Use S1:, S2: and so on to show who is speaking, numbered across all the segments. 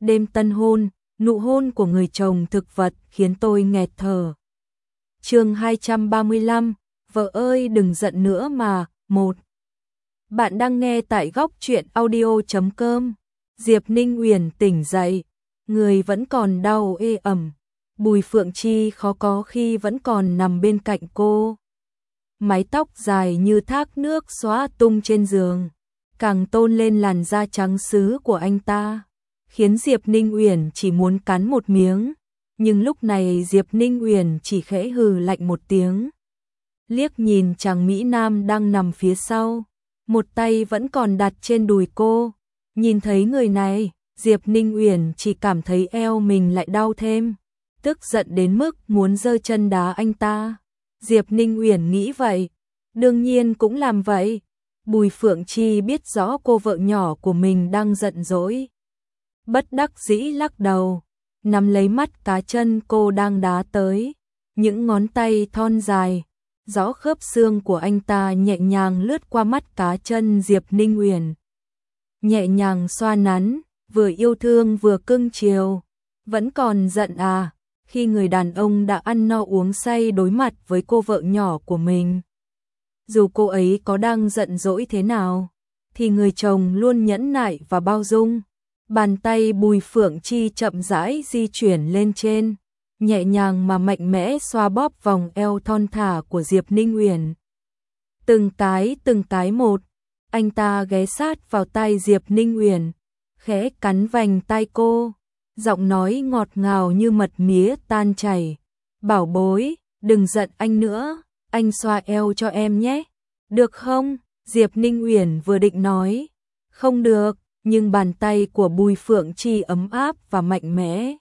S1: đêm tân hôn, nụ hôn của người chồng thực vật khiến tôi nghẹt thở. Chương 235, vợ ơi đừng giận nữa mà. 1. Bạn đang nghe tại góc truyện audio.com. Diệp Ninh Uyển tỉnh dậy, người vẫn còn đau ê ẩm. Bùi Phượng Chi khó có khi vẫn còn nằm bên cạnh cô. Mái tóc dài như thác nước xõa tung trên giường, càng tôn lên làn da trắng sứ của anh ta, khiến Diệp Ninh Uyển chỉ muốn cắn một miếng. Nhưng lúc này Diệp Ninh Uyển chỉ khẽ hừ lạnh một tiếng, liếc nhìn chàng mỹ nam đang nằm phía sau, một tay vẫn còn đặt trên đùi cô. Nhìn thấy người này, Diệp Ninh Uyển chỉ cảm thấy eo mình lại đau thêm, tức giận đến mức muốn giơ chân đá anh ta. Diệp Ninh Uyển nghĩ vậy, đương nhiên cũng làm vậy. Bùi Phượng Chi biết rõ cô vợ nhỏ của mình đang giận dỗi, bất đắc dĩ lắc đầu, nắm lấy mắt cá chân cô đang đá tới. Những ngón tay thon dài, rõ khớp xương của anh ta nhẹ nhàng lướt qua mắt cá chân Diệp Ninh Uyển, nhẹ nhàng xoa nắn, vừa yêu thương vừa cưng chiều. Vẫn còn giận à? Khi người đàn ông đã ăn no uống say đối mặt với cô vợ nhỏ của mình, dù cô ấy có đang giận dỗi thế nào, thì người chồng luôn nhẫn nại và bao dung. Bàn tay Bùi Phượng Chi chậm rãi di chuyển lên trên, nhẹ nhàng mà mạnh mẽ xoa bóp vòng eo thon thả của Diệp Ninh Uyển. Từng cái một, anh ta ghé sát vào tai Diệp Ninh Uyển, khẽ cắn vành tai cô, giọng nói ngọt ngào như mật mía tan chảy. Bảo bối, đừng giận anh nữa, anh xoa eo cho em nhé. Được không? Diệp Ninh Uyển vừa định nói không được, nhưng bàn tay của Bùi Phượng Chi ấm áp và mạnh mẽ.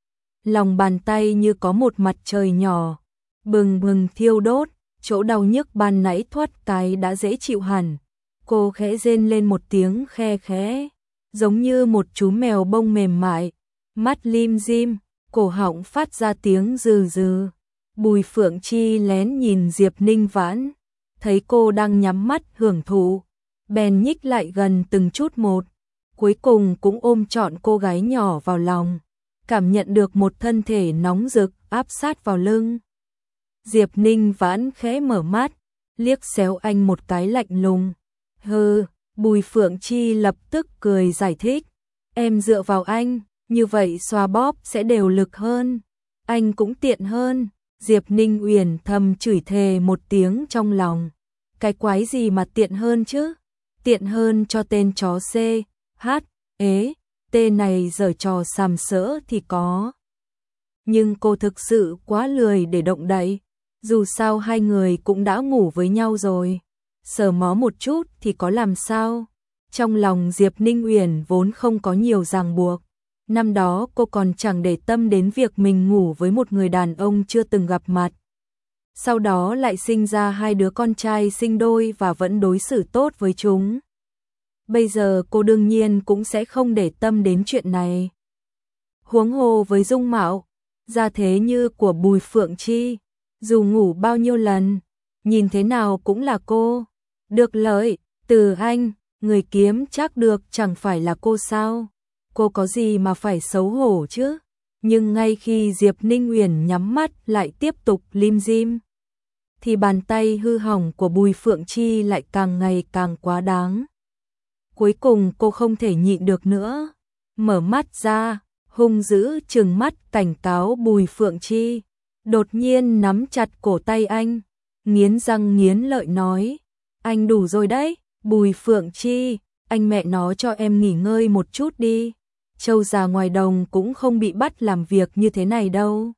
S1: Lòng bàn tay như có một mặt trời nhỏ, bừng bừng thiêu đốt, chỗ đau nhức ban nãy thoát cái đã dễ chịu hẳn. Cô khẽ rên lên một tiếng khe khẽ, giống như một chú mèo bông mềm mại, mắt lim dim, cổ họng phát ra tiếng rừ rừ. Bùi Phượng Chi lén nhìn Diệp Ninh Vãn, thấy cô đang nhắm mắt hưởng thụ, bèn nhích lại gần từng chút một, cuối cùng cũng ôm trọn cô gái nhỏ vào lòng, cảm nhận được một thân thể nóng rực áp sát vào lưng. Diệp Ninh Vãn khẽ mở mắt, liếc xéo anh một cái lạnh lùng. Hừ, Bùi Phượng Chi lập tức cười giải thích, em dựa vào anh, như vậy xoa bóp sẽ đều lực hơn, anh cũng tiện hơn. Diệp Ninh Uyển thầm chửi thề một tiếng trong lòng, cái quái gì mà tiện hơn chứ, tiện hơn cho tên chó C, H, ế, tên này giở trò sàm sỡ thì có. Nhưng cô thực sự quá lười để động đậy, dù sao hai người cũng đã ngủ với nhau rồi, sờ mó một chút thì có làm sao. Trong lòng Diệp Ninh Uyển vốn không có nhiều ràng buộc. Năm đó cô còn chẳng để tâm đến việc mình ngủ với một người đàn ông chưa từng gặp mặt. Sau đó lại sinh ra hai đứa con trai sinh đôi và vẫn đối xử tốt với chúng. Bây giờ cô đương nhiên cũng sẽ không để tâm đến chuyện này. Huống hồ với dung mạo, gia thế như của Bùi Phượng Chi, dù ngủ bao nhiêu lần, nhìn thế nào cũng là cô. Được lợi từ anh, người kiếm chắc được chẳng phải là cô sao? Cô có gì mà phải xấu hổ chứ? Nhưng ngay khi Diệp Ninh Uyển nhắm mắt lại tiếp tục lim dim, thì bàn tay hư hỏng của Bùi Phượng Chi lại càng ngày càng quá đáng. Cuối cùng cô không thể nhịn được nữa, mở mắt ra, hung dữ trừng mắt cảnh cáo Bùi Phượng Chi, đột nhiên nắm chặt cổ tay anh, nghiến răng nghiến lợi nói, anh đủ rồi đấy, Bùi Phượng Chi, anh mẹ nó cho em nghỉ ngơi một chút đi. Trâu già ngoài đồng cũng không bị bắt làm việc như thế này đâu.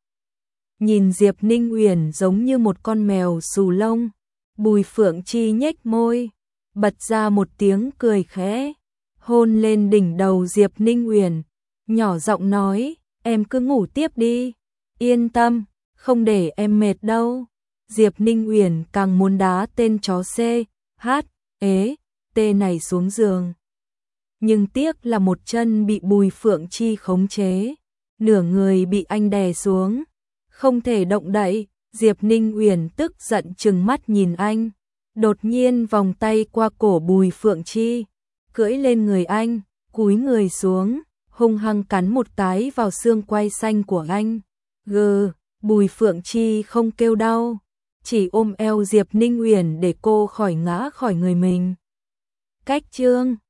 S1: Nhìn Diệp Ninh Uyển giống như một con mèo xù lông, Bùi Phượng Chi nhếch môi, bật ra một tiếng cười khẽ, hôn lên đỉnh đầu Diệp Ninh Uyển, nhỏ giọng nói, em cứ ngủ tiếp đi, yên tâm, không để em mệt đâu. Diệp Ninh Uyển càng muốn đá tên chó C, H, ế, T này xuống giường. Nhưng tiếc là một chân bị Bùi Phượng Chi khống chế, nửa người bị anh đè xuống, không thể động đậy. Diệp Ninh Uyển tức giận trừng mắt nhìn anh, đột nhiên vòng tay qua cổ Bùi Phượng Chi, cưỡi lên người anh, cúi người xuống, hung hăng cắn một cái vào xương quai xanh của anh. Bùi Phượng Chi không kêu đau, chỉ ôm eo Diệp Ninh Uyển để cô khỏi ngã khỏi người mình. Cách chương